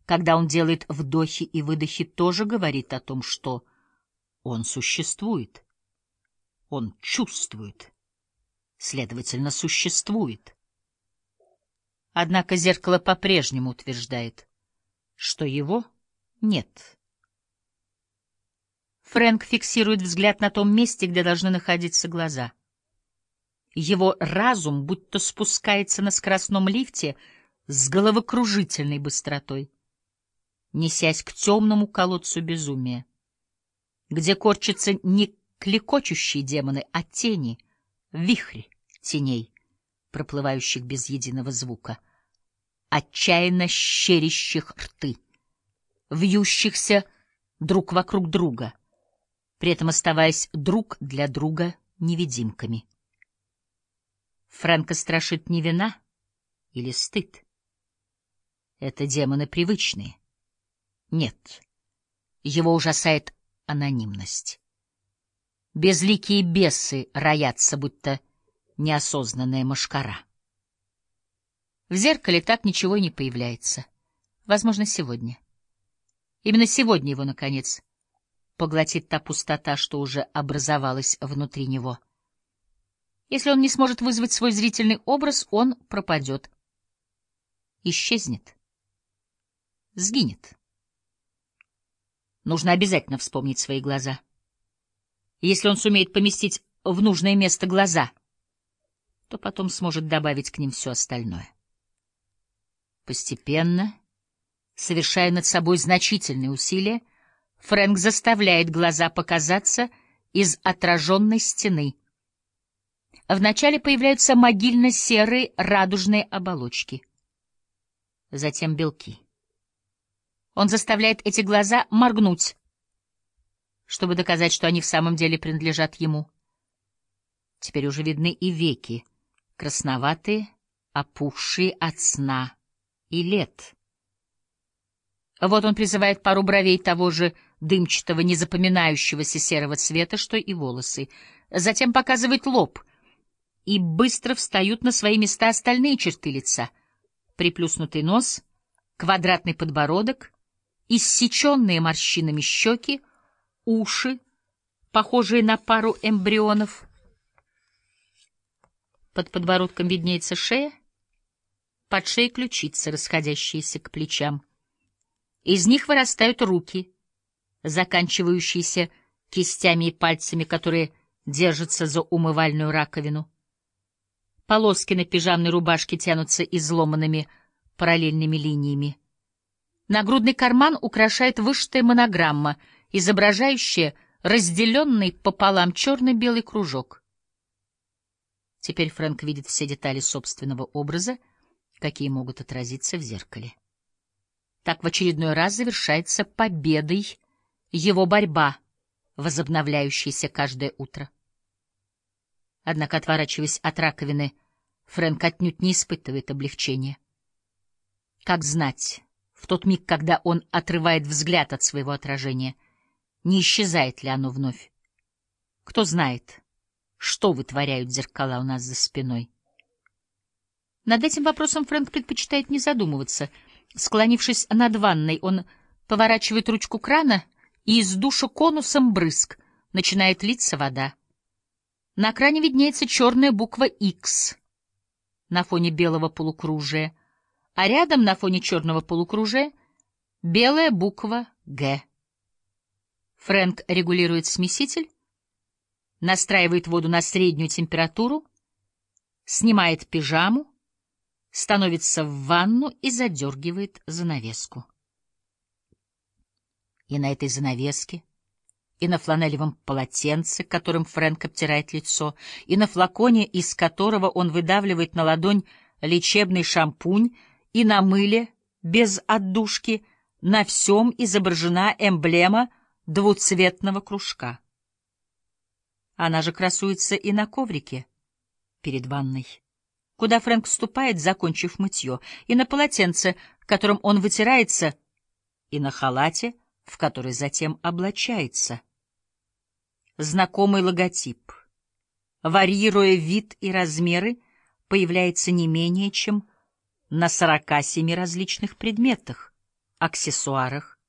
когда он делает вдохи и выдохи, тоже говорит о том, что он существует. Он чувствует, следовательно, существует. Однако зеркало по-прежнему утверждает, что его нет. Фрэнк фиксирует взгляд на том месте, где должны находиться глаза. Его разум будто спускается на скоростном лифте с головокружительной быстротой, несясь к темному колодцу безумия, где корчатся не клекочущие демоны, а тени, вихри теней, проплывающих без единого звука, отчаянно щерящих рты, вьющихся друг вокруг друга, при этом оставаясь друг для друга невидимками. Фрэнка страшит не вина или стыд. Это демоны привычные. Нет, его ужасает анонимность. Безликие бесы роятся, будто неосознанная мошкара. В зеркале так ничего и не появляется. Возможно, сегодня. Именно сегодня его, наконец, поглотит та пустота, что уже образовалась внутри него. Если он не сможет вызвать свой зрительный образ, он пропадет, исчезнет, сгинет. Нужно обязательно вспомнить свои глаза. Если он сумеет поместить в нужное место глаза, то потом сможет добавить к ним все остальное. Постепенно, совершая над собой значительные усилия, Фрэнк заставляет глаза показаться из отраженной стены. Вначале появляются могильно-серые радужные оболочки, затем белки. Он заставляет эти глаза моргнуть, чтобы доказать, что они в самом деле принадлежат ему. Теперь уже видны и веки, красноватые, опухшие от сна и лет. Вот он призывает пару бровей того же дымчатого, незапоминающегося серого цвета, что и волосы. Затем показывает лоб, и быстро встают на свои места остальные черты лица. Приплюснутый нос, квадратный подбородок, иссеченные морщинами щеки, уши, похожие на пару эмбрионов. Под подбородком виднеется шея, под шеей ключицы, расходящиеся к плечам. Из них вырастают руки, заканчивающиеся кистями и пальцами, которые держатся за умывальную раковину. Полоски на пижамной рубашке тянутся изломанными параллельными линиями. Нагрудный карман украшает вышитая монограмма, изображающая разделенный пополам черно-белый кружок. Теперь Фрэнк видит все детали собственного образа, какие могут отразиться в зеркале. Так в очередной раз завершается победой его борьба, возобновляющаяся каждое утро. Однако, отворачиваясь от раковины, Фрэнк отнюдь не испытывает облегчения. Как знать, в тот миг, когда он отрывает взгляд от своего отражения, не исчезает ли оно вновь? Кто знает, что вытворяют зеркала у нас за спиной? Над этим вопросом Фрэнк предпочитает не задумываться. Склонившись над ванной, он поворачивает ручку крана, и из душа конусом брызг начинает литься вода. На кране виднеется черная буква «Х» на фоне белого полукружия, а рядом на фоне черного полукружия белая буква «Г». Фрэнк регулирует смеситель, настраивает воду на среднюю температуру, снимает пижаму, становится в ванну и задергивает занавеску. И на этой занавеске, и на фланелевом полотенце, которым Фрэнк обтирает лицо, и на флаконе, из которого он выдавливает на ладонь лечебный шампунь, и на мыле без отдушки, на всем изображена эмблема двуцветного кружка. Она же красуется и на коврике перед ванной, куда Фрэнк вступает, закончив мытье, и на полотенце, которым он вытирается, и на халате, в который затем облачается. Знакомый логотип, варьируя вид и размеры, появляется не менее чем на 47 различных предметах, аксессуарах,